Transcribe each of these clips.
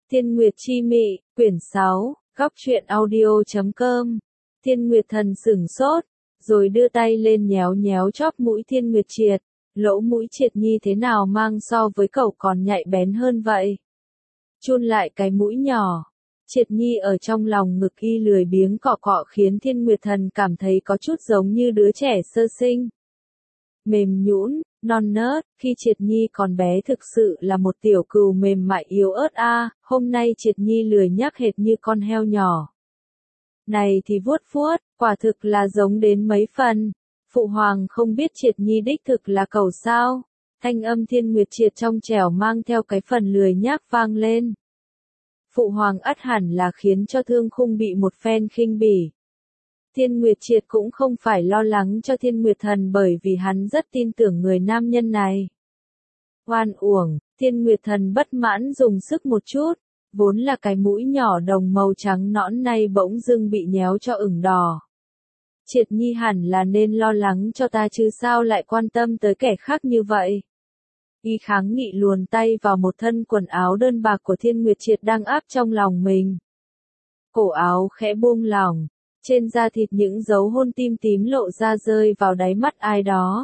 Thiên Nguyệt Chi Mị, quyển 6, góc truyện audio.com. Thiên Nguyệt Thần sửng sốt, rồi đưa tay lên nhéo nhéo chóp mũi Thiên Nguyệt Triệt. Lỗ mũi Triệt Nhi thế nào mang so với cậu còn nhạy bén hơn vậy? Chun lại cái mũi nhỏ. Triệt Nhi ở trong lòng ngực y lười biếng cọ cọ khiến Thiên Nguyệt Thần cảm thấy có chút giống như đứa trẻ sơ sinh. Mềm nhũn, non nớt, khi Triệt Nhi còn bé thực sự là một tiểu cừu mềm mại yếu ớt hôm nay Triệt Nhi lười nhác hệt như con heo nhỏ. Này thì vuốt vuốt, quả thực là giống đến mấy phần. Phụ hoàng không biết Triệt Nhi đích thực là cẩu sao? Thanh âm Thiên Nguyệt Triệt trong trẻo mang theo cái phần lười nhác vang lên. Phụ hoàng ắt hẳn là khiến cho Thương Khung bị một phen khinh bỉ. Thiên Nguyệt Triệt cũng không phải lo lắng cho Thiên Nguyệt Thần bởi vì hắn rất tin tưởng người nam nhân này. Oan uổng, Thiên Nguyệt Thần bất mãn dùng sức một chút, vốn là cái mũi nhỏ đồng màu trắng nõn nay bỗng dưng bị nhéo cho ửng đỏ. Triệt Nhi hẳn là nên lo lắng cho ta chứ sao lại quan tâm tới kẻ khác như vậy. Y kháng nghị luồn tay vào một thân quần áo đơn bạc của Thiên Nguyệt Triệt đang áp trong lòng mình. Cổ áo khẽ buông lỏng. Trên da thịt những dấu hôn tim tím lộ ra rơi vào đáy mắt ai đó.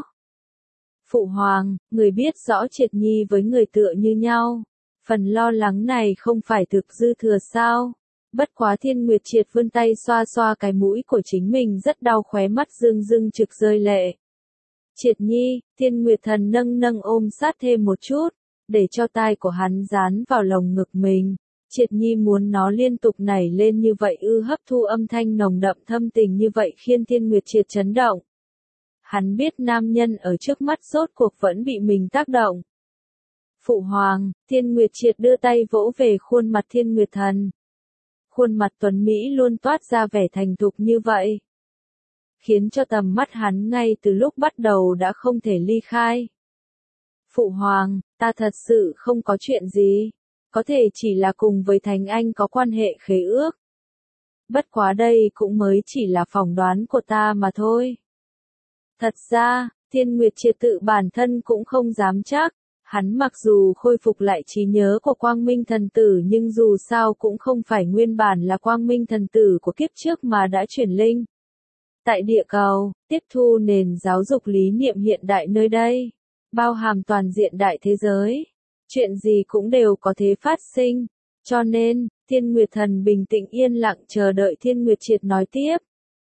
Phụ hoàng, người biết rõ Triệt Nhi với người tựa như nhau. Phần lo lắng này không phải thực dư thừa sao? Bất quá Thiên Nguyệt Triệt vươn tay xoa xoa cái mũi của chính mình rất đau, khóe mắt rưng rưng trực rơi lệ. Triệt Nhi, Thiên Nguyệt Thần nâng nâng ôm sát thêm một chút, để cho tai của hắn dán vào lồng ngực mình. Triệt Nhi muốn nó liên tục nảy lên như vậy hấp thu âm thanh nồng đậm thâm tình như vậy khiến Thiên Nguyệt Triệt chấn động. Hắn biết nam nhân ở trước mắt rốt cuộc vẫn bị mình tác động. Phụ hoàng, Thiên Nguyệt Triệt đưa tay vỗ về khuôn mặt Thiên Nguyệt Thần. Khuôn mặt tuấn Mỹ luôn toát ra vẻ thành thục như vậy, khiến cho tầm mắt hắn ngay từ lúc bắt đầu đã không thể ly khai. Phụ hoàng, ta thật sự không có chuyện gì. Có thể chỉ là cùng với Thánh Anh có quan hệ khế ước. Bất quá đây cũng mới chỉ là phỏng đoán của ta mà thôi. Thật ra, Thiên Nguyệt Triệt tự bản thân cũng không dám chắc. Hắn mặc dù khôi phục lại trí nhớ của Quang Minh Thần Tử nhưng dù sao cũng không phải nguyên bản là Quang Minh Thần Tử của kiếp trước mà đã chuyển linh. Tại địa cầu, tiếp thu nền giáo dục lý niệm hiện đại nơi đây, bao hàm toàn diện đại thế giới. Chuyện gì cũng đều có thể phát sinh, cho nên, Thiên Nguyệt Thần bình tĩnh yên lặng chờ đợi Thiên Nguyệt Triệt nói tiếp.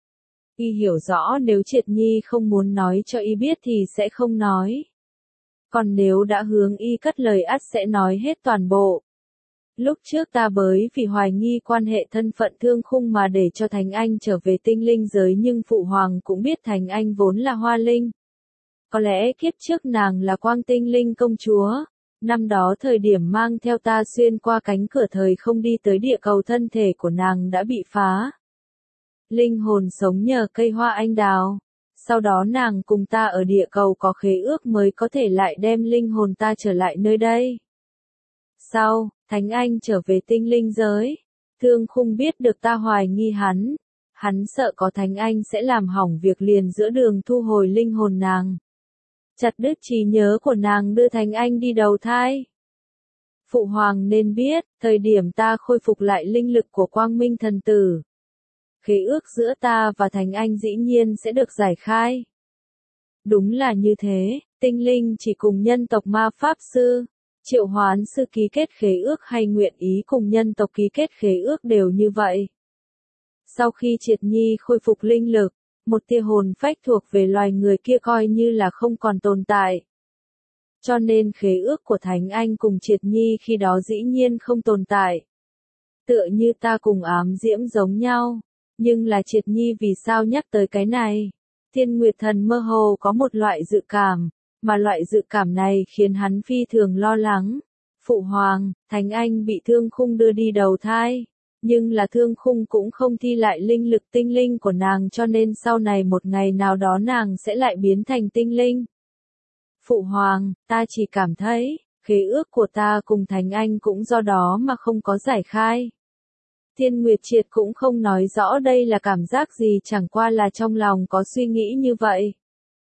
Y hiểu rõ nếu Triệt Nhi không muốn nói cho y biết thì sẽ không nói. Còn nếu đã hướng y cất lời ắt sẽ nói hết toàn bộ. Lúc trước ta bởi vì hoài nghi quan hệ thân phận Thương Khung mà để cho Thánh Anh trở về tinh linh giới nhưng Phụ Hoàng cũng biết Thánh Anh vốn là hoa linh. Có lẽ kiếp trước nàng là Quang Tinh Linh công chúa. Năm đó thời điểm mang theo ta xuyên qua cánh cửa thời không đi tới địa cầu thân thể của nàng đã bị phá. Linh hồn sống nhờ cây hoa anh đào. Sau đó nàng cùng ta ở địa cầu có khế ước mới có thể lại đem linh hồn ta trở lại nơi đây. Sau, Thánh Anh trở về tinh linh giới. Thương Khung biết được ta hoài nghi hắn. Hắn sợ có Thánh Anh sẽ làm hỏng việc liền giữa đường thu hồi linh hồn nàng. Chặt đứt trí nhớ của nàng đưa Thánh Anh đi đầu thai. Phụ hoàng nên biết, thời điểm ta khôi phục lại linh lực của Quang Minh Thần Tử. Khế ước giữa ta và Thánh Anh dĩ nhiên sẽ được giải khai. Đúng là như thế, tinh linh chỉ cùng nhân tộc ma pháp sư, triệu hoán sư ký kết khế ước hay nguyện ý cùng nhân tộc ký kết khế ước đều như vậy. Sau khi Triệt Nhi khôi phục linh lực, một tia hồn phách thuộc về loài người kia coi như là không còn tồn tại. Cho nên khế ước của Thánh Anh cùng Triệt Nhi khi đó dĩ nhiên không tồn tại. Tựa như ta cùng ám diễm giống nhau. Nhưng là Triệt Nhi vì sao nhắc tới cái này? Thiên Nguyệt Thần mơ hồ có một loại dự cảm, mà loại dự cảm này khiến hắn phi thường lo lắng. Phụ hoàng, Thánh Anh bị Thương Khung đưa đi đầu thai. Nhưng là Thương Khung cũng không thi lại linh lực tinh linh của nàng cho nên sau này một ngày nào đó nàng sẽ lại biến thành tinh linh. Phụ hoàng, ta chỉ cảm thấy, khế ước của ta cùng Thánh Anh cũng do đó mà không có giải khai. Thiên Nguyệt Triệt cũng không nói rõ đây là cảm giác gì chẳng qua là trong lòng có suy nghĩ như vậy.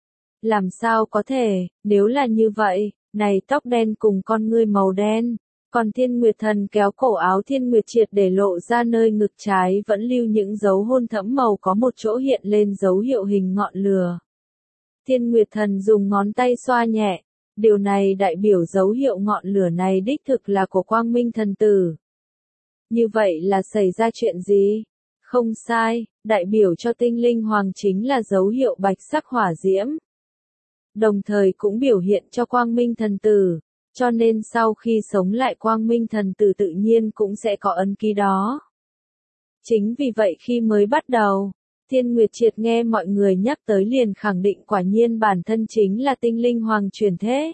Làm sao có thể, nếu là như vậy, này tóc đen cùng con ngươi màu đen, Còn Thiên Nguyệt Thần kéo cổ áo Thiên Nguyệt Triệt để lộ ra nơi ngực trái vẫn lưu những dấu hôn thẫm màu có một chỗ hiện lên dấu hiệu hình ngọn lửa. Thiên Nguyệt Thần dùng ngón tay xoa nhẹ. Điều này đại biểu dấu hiệu ngọn lửa này đích thực là của Quang Minh Thần Tử. Như vậy là xảy ra chuyện gì? Không sai, đại biểu cho tinh linh hoàng chính là dấu hiệu bạch sắc hỏa diễm. Đồng thời cũng biểu hiện cho Quang Minh Thần Tử, cho nên sau khi sống lại Quang Minh Thần Tử tự nhiên cũng sẽ có ấn ký đó. Chính vì vậy khi mới bắt đầu, Thiên Nguyệt Triệt nghe mọi người nhắc tới liền khẳng định quả nhiên bản thân chính là tinh linh hoàng chuyển thế.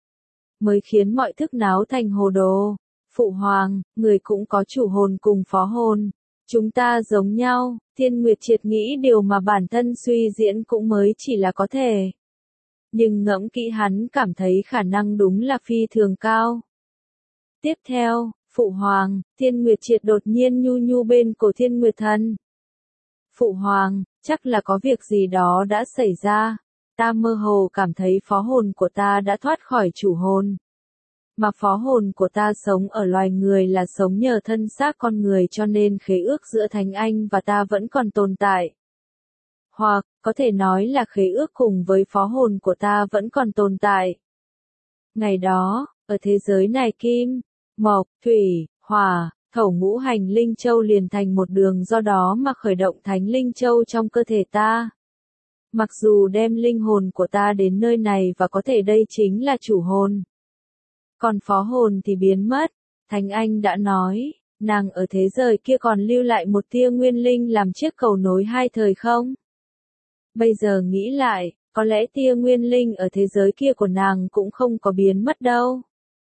Mới khiến mọi thức náo thành hồ đồ. Phụ hoàng, người cũng có chủ hồn cùng phó hồn. Chúng ta giống nhau, Thiên Nguyệt Triệt nghĩ điều mà bản thân suy diễn cũng mới chỉ là có thể. Nhưng ngẫm kỹ hắn cảm thấy khả năng đúng là phi thường cao. Tiếp theo, Phụ hoàng, Thiên Nguyệt Triệt đột nhiên nhu nhu bên cổ Thiên Nguyệt Thần. Phụ hoàng, chắc là có việc gì đó đã xảy ra. Ta mơ hồ cảm thấy phó hồn của ta đã thoát khỏi chủ hồn. Mà phó hồn của ta sống ở loài người là sống nhờ thân xác con người cho nên khế ước giữa Thánh Anh và ta vẫn còn tồn tại. Hoặc, có thể nói là khế ước cùng với phó hồn của ta vẫn còn tồn tại. Ngày đó, ở thế giới này kim, mộc, thủy, hỏa, thổ ngũ hành linh châu liền thành một đường do đó mà khởi động thánh linh châu trong cơ thể ta. Mặc dù đem linh hồn của ta đến nơi này và có thể đây chính là chủ hồn. Còn phó hồn thì biến mất. Thánh Anh đã nói, nàng ở thế giới kia còn lưu lại một tia nguyên linh làm chiếc cầu nối hai thời không? Bây giờ nghĩ lại, có lẽ tia nguyên linh ở thế giới kia của nàng cũng không có biến mất đâu.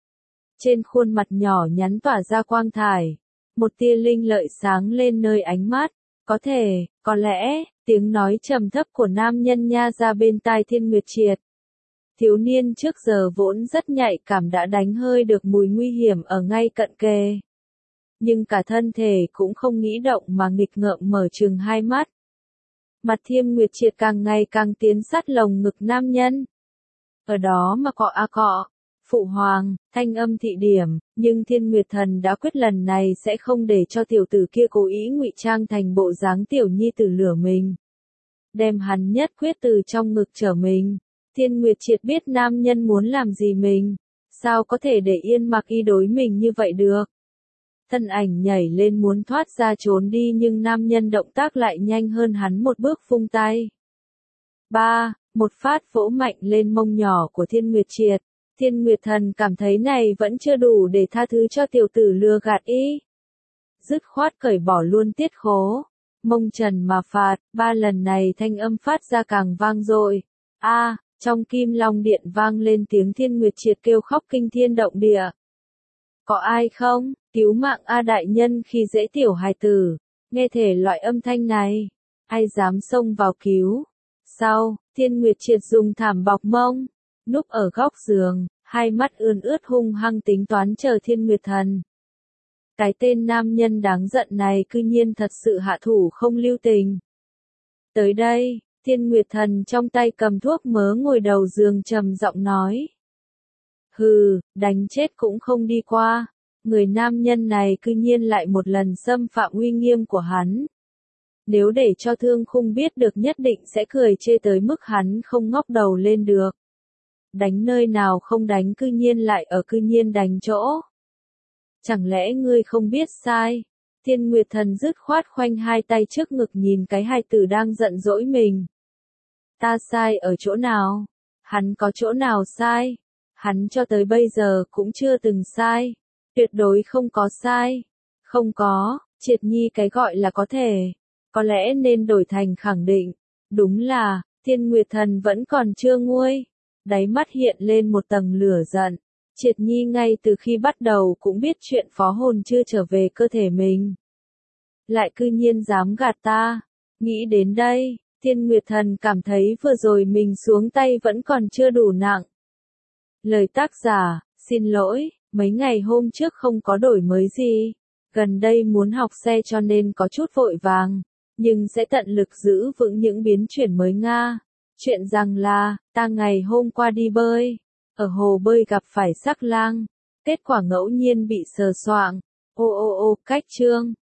Trên khuôn mặt nhỏ nhắn tỏa ra quang thải, một tia linh lợi sáng lên nơi ánh mắt. Có thể, có lẽ, tiếng nói trầm thấp của nam nhân nha ra bên tai Thiên Nguyệt Triệt. Thiếu niên trước giờ vốn rất nhạy cảm đã đánh hơi được mùi nguy hiểm ở ngay cận kề. Nhưng cả thân thể cũng không nghĩ động mà nghịch ngợm mở trừng hai mắt. Mặt Thiên Nguyệt Triệt càng ngày càng tiến sát lồng ngực nam nhân. Ở đó mà cọ a cọ. Phụ hoàng, thanh âm thị điểm, nhưng Thiên Nguyệt Thần đã quyết lần này sẽ không để cho tiểu tử kia cố ý ngụy trang thành bộ dáng tiểu nhi tử lửa mình. Đem hắn nhất quyết từ trong ngực trở mình. Thiên Nguyệt Triệt biết nam nhân muốn làm gì mình, sao có thể để yên mặc y đối mình như vậy được. Thân ảnh nhảy lên muốn thoát ra trốn đi nhưng nam nhân động tác lại nhanh hơn hắn một bước vung tay. Một phát vỗ mạnh lên mông nhỏ của Thiên Nguyệt Triệt. Thiên Nguyệt Thần cảm thấy này vẫn chưa đủ để tha thứ cho tiểu tử lừa gạt y. Dứt khoát cởi bỏ luôn tiết khố. Mông trần mà phạt, 3 lần này thanh âm phát ra càng vang dội. Trong Kim Long Điện vang lên tiếng Thiên Nguyệt Triệt kêu khóc kinh thiên động địa. Có ai không? Cứu mạng A đại nhân khi dễ tiểu hài tử. Nghe thể loại âm thanh này. Ai dám xông vào cứu? Sau, Thiên Nguyệt Triệt dùng thảm bọc mông. Núp ở góc giường, hai mắt ươn ướt hung hăng tính toán chờ Thiên Nguyệt Thần. Cái tên nam nhân đáng giận này cư nhiên thật sự hạ thủ không lưu tình. Tới đây, Thiên Nguyệt Thần trong tay cầm thuốc mớ ngồi đầu giường trầm giọng nói. Hừ, đánh chết cũng không đi qua. Người nam nhân này cư nhiên lại một lần xâm phạm uy nghiêm của hắn. Nếu để cho Thương Khung biết được nhất định sẽ cười chê tới mức hắn không ngóc đầu lên được. Đánh nơi nào không đánh cư nhiên lại ở cư nhiên đánh chỗ. Chẳng lẽ ngươi không biết sai? Thiên Nguyệt Thần dứt khoát khoanh hai tay trước ngực nhìn cái hài tử đang giận dỗi mình. Ta sai ở chỗ nào? Hắn có chỗ nào sai? Hắn cho tới bây giờ cũng chưa từng sai. Tuyệt đối không có sai. Không có, Triệt Nhi cái gọi là có thể. Có lẽ nên đổi thành khẳng định. Đúng là, Thiên Nguyệt Thần vẫn còn chưa nguôi. Đáy mắt hiện lên một tầng lửa giận. Triệt Nhi ngay từ khi bắt đầu cũng biết chuyện phó hồn chưa trở về cơ thể mình. Lại cư nhiên dám gạt ta. Nghĩ đến đây, Thiên Nguyệt Thần cảm thấy vừa rồi mình xuống tay vẫn còn chưa đủ nặng. Lời tác giả, xin lỗi, mấy ngày hôm trước không có đổi mới gì. Gần đây muốn học xe cho nên có chút vội vàng. Nhưng sẽ tận lực giữ vững những biến chuyển mới Nga. Chuyện rằng là, ta ngày hôm qua đi bơi. Ở hồ bơi gặp phải Sắc Lang. Kết quả ngẫu nhiên bị sờ soạng. Ô ô ô, cách chương.